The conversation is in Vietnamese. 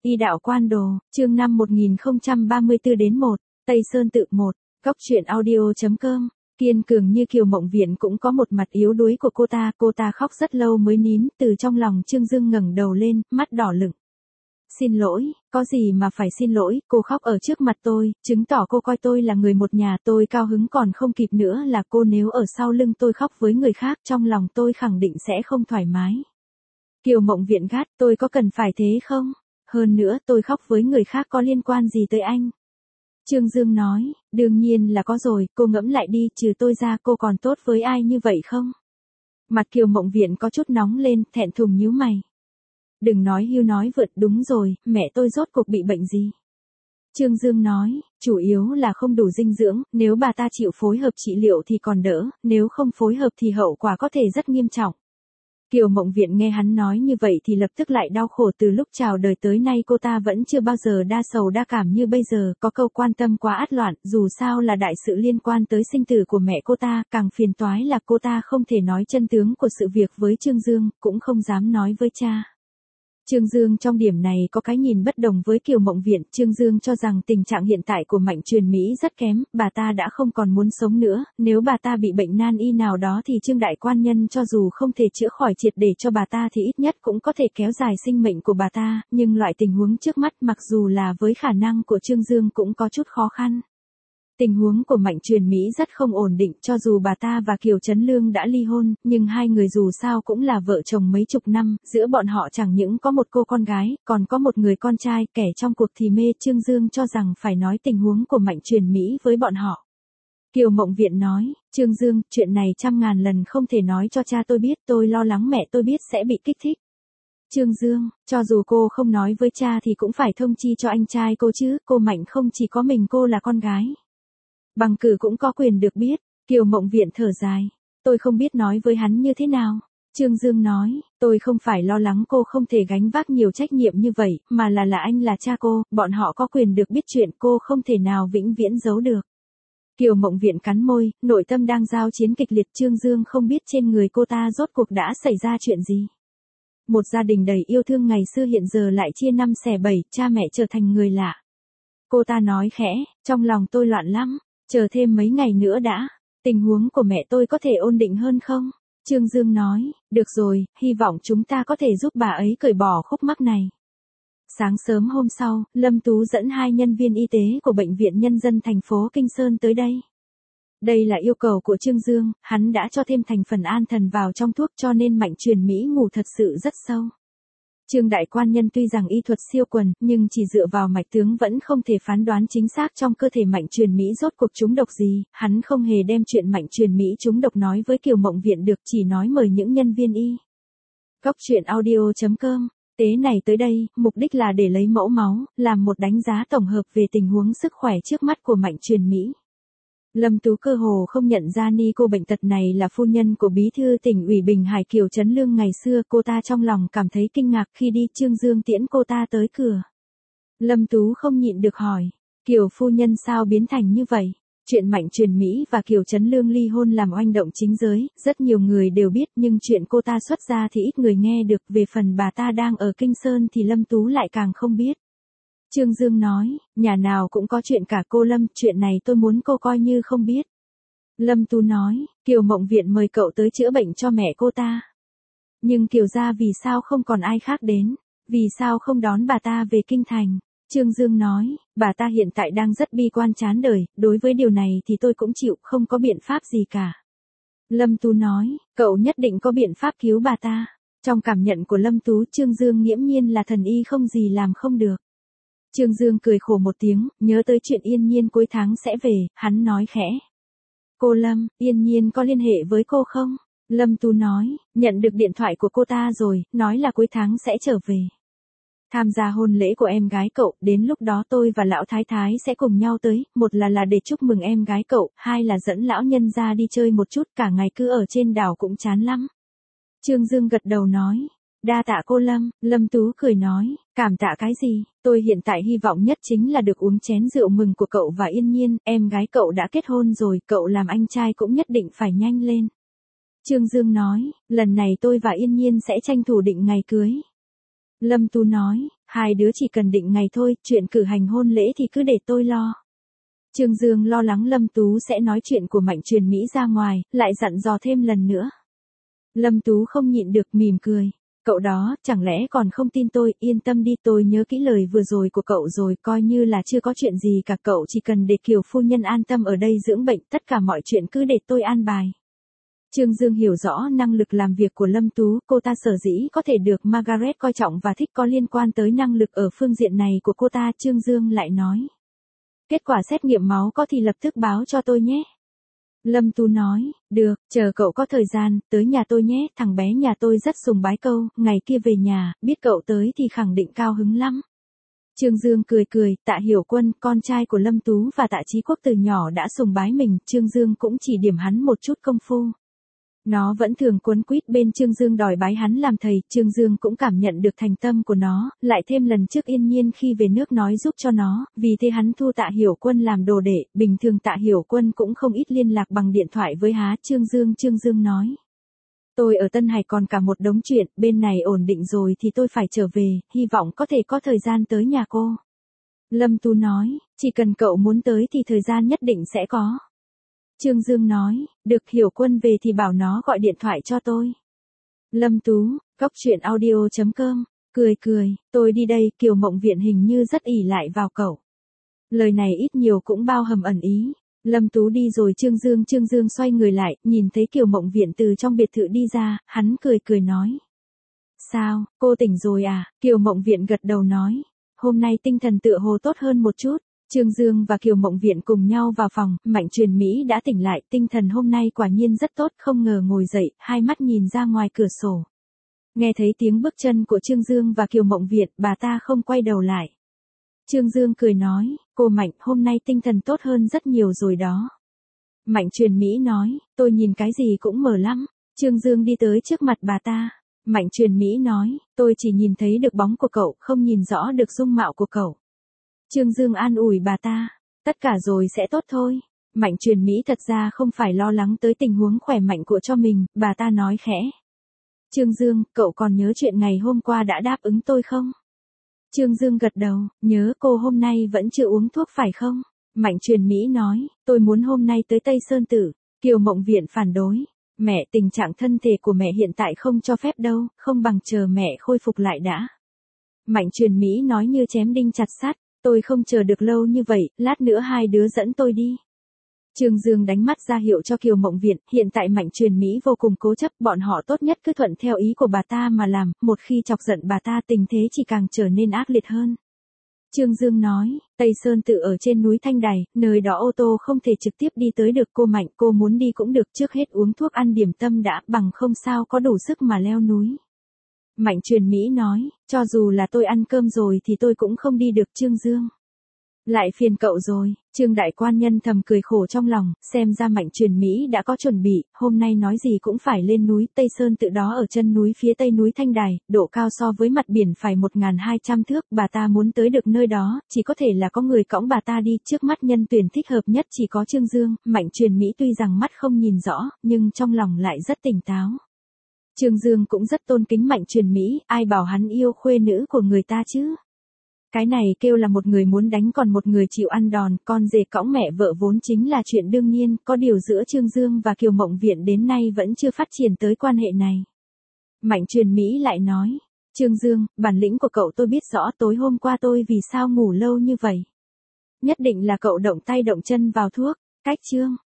Y đạo quan đồ, chương 5 1034-1, Tây Sơn tự 1, Góc truyện audio.com. Kiên cường như Kiều Mộng Viện cũng có một mặt yếu đuối của cô ta khóc rất lâu mới nín, từ trong lòng Trương Dương ngẩng đầu lên, mắt đỏ lựng. Xin lỗi, có gì mà phải xin lỗi, cô khóc ở trước mặt tôi, chứng tỏ cô coi tôi là người một nhà, tôi cao hứng còn không kịp nữa là cô nếu ở sau lưng tôi khóc với người khác, trong lòng tôi khẳng định sẽ không thoải mái. Kiều Mộng Viện gắt, tôi có cần phải thế không? Hơn nữa tôi khóc với người khác có liên quan gì tới anh? Trương Dương nói, đương nhiên là có rồi, cô ngẫm lại đi, trừ tôi ra cô còn tốt với ai như vậy không? Mặt Kiều Mộng Viện có chút nóng lên, thẹn thùng nhíu mày. Đừng nói hưu nói vượt, đúng rồi, mẹ tôi rốt cuộc bị bệnh gì? Trương Dương nói, chủ yếu là không đủ dinh dưỡng, nếu bà ta chịu phối hợp trị liệu thì còn đỡ, nếu không phối hợp thì hậu quả có thể rất nghiêm trọng. Kiều Mộng Viện nghe hắn nói như vậy thì lập tức lại đau khổ, từ lúc chào đời tới nay cô ta vẫn chưa bao giờ đa sầu đa cảm như bây giờ, có câu quan tâm quá át loạn, dù sao là đại sự liên quan tới sinh tử của mẹ cô ta, càng phiền toái là cô ta không thể nói chân tướng của sự việc với Trương Dương, cũng không dám nói với cha. Trương Dương trong điểm này có cái nhìn bất đồng với Kiều Mộng Viện, Trương Dương cho rằng tình trạng hiện tại của Mạnh Truyền Mỹ rất kém, bà ta đã không còn muốn sống nữa, nếu bà ta bị bệnh nan y nào đó thì Trương Đại Quan Nhân cho dù không thể chữa khỏi triệt để cho bà ta thì ít nhất cũng có thể kéo dài sinh mệnh của bà ta, nhưng loại tình huống trước mắt mặc dù là với khả năng của Trương Dương cũng có chút khó khăn. Tình huống của Mạnh Truyền Mỹ rất không ổn định, cho dù bà ta và Kiều Trấn Lương đã ly hôn, nhưng hai người dù sao cũng là vợ chồng mấy chục năm, giữa bọn họ chẳng những có một cô con gái, còn có một người con trai, kẻ trong cuộc thì mê. Trương Dương cho rằng phải nói tình huống của Mạnh Truyền Mỹ với bọn họ. Kiều Mộng Viện nói, Trương Dương, chuyện này 100.000 lần không thể nói cho cha tôi biết, tôi lo lắng mẹ tôi biết sẽ bị kích thích. Trương Dương, cho dù cô không nói với cha thì cũng phải thông chi cho anh trai cô chứ, cô Mạnh không chỉ có mình cô là con gái. Bằng cử cũng có quyền được biết. Kiều Mộng Viện thở dài. Tôi không biết nói với hắn như thế nào. Trương Dương nói, tôi không phải lo lắng cô không thể gánh vác nhiều trách nhiệm như vậy, mà là anh là cha cô, bọn họ có quyền được biết chuyện cô không thể nào vĩnh viễn giấu được. Kiều Mộng Viện cắn môi, nội tâm đang giao chiến kịch liệt. Trương Dương không biết trên người cô ta rốt cuộc đã xảy ra chuyện gì. Một gia đình đầy yêu thương ngày xưa hiện giờ lại chia năm xẻ bảy, cha mẹ trở thành người lạ. Cô ta nói khẽ, trong lòng tôi loạn lắm. Chờ thêm mấy ngày nữa đã, tình huống của mẹ tôi có thể ổn định hơn không? Trương Dương nói, được rồi, hy vọng chúng ta có thể giúp bà ấy cởi bỏ khúc mắc này. Sáng sớm hôm sau, Lâm Tú dẫn 2 nhân viên y tế của Bệnh viện Nhân dân thành phố Kinh Sơn tới đây. Đây là yêu cầu của Trương Dương, hắn đã cho thêm thành phần an thần vào trong thuốc cho nên Mạnh Truyền Mỹ ngủ thật sự rất sâu. Trương Đại Quan Nhân tuy rằng y thuật siêu quần, nhưng chỉ dựa vào mạch tướng vẫn không thể phán đoán chính xác trong cơ thể Mạnh Truyền Mỹ rốt cuộc trúng độc gì, hắn không hề đem chuyện Mạnh Truyền Mỹ trúng độc nói với Kiều Mộng Viện được, chỉ nói mời những nhân viên y. Góc truyện audio.com. Tế này tới đây, mục đích là để lấy mẫu máu, làm một đánh giá tổng hợp về tình huống sức khỏe trước mắt của Mạnh Truyền Mỹ. Lâm Tú cơ hồ không nhận ra ni cô bệnh tật này là phu nhân của bí thư tỉnh ủy Bình Hải Kiều Trấn Lương ngày xưa, cô ta trong lòng cảm thấy kinh ngạc khi đi. Trương Dương tiễn cô ta tới cửa. Lâm Tú không nhịn được hỏi, Kiều phu nhân sao biến thành như vậy? Chuyện Mạnh Truyền Mỹ và Kiều Trấn Lương ly hôn làm oanh động chính giới, rất nhiều người đều biết, nhưng chuyện cô ta xuất gia thì ít người nghe được, về phần bà ta đang ở Kinh Sơn thì Lâm Tú lại càng không biết. Trương Dương nói, nhà nào cũng có chuyện cả cô Lâm, chuyện này tôi muốn cô coi như không biết. Lâm Tú nói, Kiều Mộng Viện mời cậu tới chữa bệnh cho mẹ cô ta. Nhưng Kiều gia vì sao không còn ai khác đến, vì sao không đón bà ta về Kinh Thành? Trương Dương nói, bà ta hiện tại đang rất bi quan chán đời, đối với điều này thì tôi cũng chịu, không có biện pháp gì cả. Lâm Tú nói, cậu nhất định có biện pháp cứu bà ta. Trong cảm nhận của Lâm Tú, Trương Dương nghiễm nhiên là thần y không gì làm không được. Trương Dương cười khổ một tiếng, nhớ tới chuyện Yên Nhiên cuối tháng sẽ về, hắn nói khẽ. Cô Lâm, Yên Nhiên có liên hệ với cô không? Lâm Tú nói, nhận được điện thoại của cô ta rồi, nói là cuối tháng sẽ trở về. Tham gia hôn lễ của em gái cậu, đến lúc đó tôi và lão thái thái sẽ cùng nhau tới, một là để chúc mừng em gái cậu, hai là dẫn lão nhân ra đi chơi một chút, cả ngày cứ ở trên đảo cũng chán lắm. Trương Dương gật đầu nói. Đa tạ cô Lâm. Lâm Tú cười nói, cảm tạ cái gì, tôi hiện tại hy vọng nhất chính là được uống chén rượu mừng của cậu và Yên Nhiên, em gái cậu đã kết hôn rồi, cậu làm anh trai cũng nhất định phải nhanh lên. Trương Dương nói, lần này tôi và Yên Nhiên sẽ tranh thủ định ngày cưới. Lâm Tú nói, Hai đứa chỉ cần định ngày thôi, chuyện cử hành hôn lễ thì cứ để tôi lo. Trương Dương lo lắng Lâm Tú sẽ nói chuyện của Mạnh Truyền Mỹ ra ngoài, lại dặn dò thêm lần nữa. Lâm Tú không nhịn được mỉm cười. Cậu đó, chẳng lẽ còn không tin tôi, yên tâm đi, tôi nhớ kỹ lời vừa rồi của cậu rồi, coi như là chưa có chuyện gì cả, cậu chỉ cần để Kiều phu nhân an tâm ở đây dưỡng bệnh, tất cả mọi chuyện cứ để tôi an bài. Trương Dương hiểu rõ năng lực làm việc của Lâm Tú, cô ta sở dĩ có thể được Margaret coi trọng và thích có liên quan tới năng lực ở phương diện này của cô ta. Trương Dương lại nói. Kết quả xét nghiệm máu có thì lập tức báo cho tôi nhé. Lâm Tú nói, được, chờ cậu có thời gian, tới nhà tôi nhé, thằng bé nhà tôi rất sùng bái cậu, ngày kia về nhà, biết cậu tới thì khẳng định cao hứng lắm. Trương Dương cười cười, Tạ Hiểu Quân, con trai của Lâm Tú và Tạ Chí Quốc từ nhỏ đã sùng bái mình, Trương Dương cũng chỉ điểm hắn một chút công phu. Nó vẫn thường quấn quýt bên Trương Dương đòi bái hắn làm thầy, Trương Dương cũng cảm nhận được thành tâm của nó, lại thêm lần trước Yên Nhiên khi về nước nói giúp cho nó, vì thế hắn thu Tạ Hiểu Quân làm đồ đệ, bình thường Tạ Hiểu Quân cũng không ít liên lạc bằng điện thoại với Trương Dương nói. Tôi ở Tân Hải còn cả một đống chuyện, bên này ổn định rồi thì tôi phải trở về, hy vọng có thể có thời gian tới nhà cô. Lâm Tú nói, chỉ cần cậu muốn tới thì thời gian nhất định sẽ có. Trương Dương nói, được, Hiểu Quân về thì bảo nó gọi điện thoại cho tôi. Lâm Tú, coctruyện.audio.com, cười, tôi đi đây, Kiều Mộng Viện hình như rất ỷ lại vào cậu. Lời này ít nhiều cũng bao hàm ẩn ý. Lâm Tú đi rồi Trương Dương xoay người lại, nhìn thấy Kiều Mộng Viện từ trong biệt thự đi ra, hắn cười nói. Sao, cô tỉnh rồi à? Kiều Mộng Viện gật đầu nói. Hôm nay tinh thần tựa hồ tốt hơn một chút. Trương Dương và Kiều Mộng Viện cùng nhau vào phòng, Mạnh Truyền Mỹ đã tỉnh lại, tinh thần hôm nay quả nhiên rất tốt, không ngờ ngồi dậy, hai mắt nhìn ra ngoài cửa sổ. Nghe thấy tiếng bước chân của Trương Dương và Kiều Mộng Viện, bà ta không quay đầu lại. Trương Dương cười nói, cô Mạnh, hôm nay tinh thần tốt hơn rất nhiều rồi đó. Mạnh Truyền Mỹ nói, tôi nhìn cái gì cũng mờ lắm. Trương Dương đi tới trước mặt bà ta. Mạnh Truyền Mỹ nói, tôi chỉ nhìn thấy được bóng của cậu, không nhìn rõ được dung mạo của cậu. Trương Dương an ủi bà ta, tất cả rồi sẽ tốt thôi. Mạnh Truyền Mỹ thật ra không phải lo lắng tới tình huống khỏe mạnh của cho mình, bà ta nói khẽ. Trương Dương, cậu còn nhớ chuyện ngày hôm qua đã đáp ứng tôi không? Trương Dương gật đầu, nhớ. Cô hôm nay vẫn chưa uống thuốc phải không? Mạnh Truyền Mỹ nói, tôi muốn hôm nay tới Tây Sơn Tử. Kiều Mộng Viện phản đối. Mẹ, tình trạng thân thể của mẹ hiện tại không cho phép đâu, không bằng chờ mẹ khôi phục lại đã. Mạnh Truyền Mỹ nói như chém đinh chặt sắt. Tôi không chờ được lâu như vậy, lát nữa hai đứa dẫn tôi đi. Trương Dương đánh mắt ra hiệu cho Kiều Mộng Viện, hiện tại Mạnh Truyền Mỹ vô cùng cố chấp, bọn họ tốt nhất cứ thuận theo ý của bà ta mà làm, một khi chọc giận bà ta tình thế chỉ càng trở nên ác liệt hơn. Trương Dương nói, Tây Sơn Tự ở trên núi Thanh Đài, nơi đó ô tô không thể trực tiếp đi tới được. Cô Mạnh, cô muốn đi cũng được, trước hết uống thuốc ăn điểm tâm đã, bằng không sao có đủ sức mà leo núi. Mạnh Truyền Mỹ nói, cho dù là tôi ăn cơm rồi thì tôi cũng không đi được. Trương Dương. Lại phiền cậu rồi. Trương Đại Quan Nhân thầm cười khổ trong lòng, xem ra Mạnh Truyền Mỹ đã có chuẩn bị, hôm nay nói gì cũng phải lên núi. Tây Sơn Tự đó ở chân núi phía tây núi Thanh Đài, độ cao so với mặt biển phải 1.200 thước, bà ta muốn tới được nơi đó, chỉ có thể là có người cõng bà ta đi, trước mắt nhân tuyển thích hợp nhất chỉ có Trương Dương. Mạnh Truyền Mỹ tuy rằng mắt không nhìn rõ, nhưng trong lòng lại rất tỉnh táo. Trương Dương cũng rất tôn kính Mạnh Truyền Mỹ, ai bảo hắn yêu khuê nữ của người ta chứ. Cái này kêu là một người muốn đánh còn một người chịu ăn đòn, con rể cõng mẹ vợ vốn chính là chuyện đương nhiên, có điều giữa Trương Dương và Kiều Mộng Viện đến nay vẫn chưa phát triển tới quan hệ này. Mạnh Truyền Mỹ lại nói, Trương Dương, bản lĩnh của cậu tôi biết rõ, tối hôm qua tôi vì sao ngủ lâu như vậy. Nhất định là cậu động tay động chân vào thuốc. Cách Trương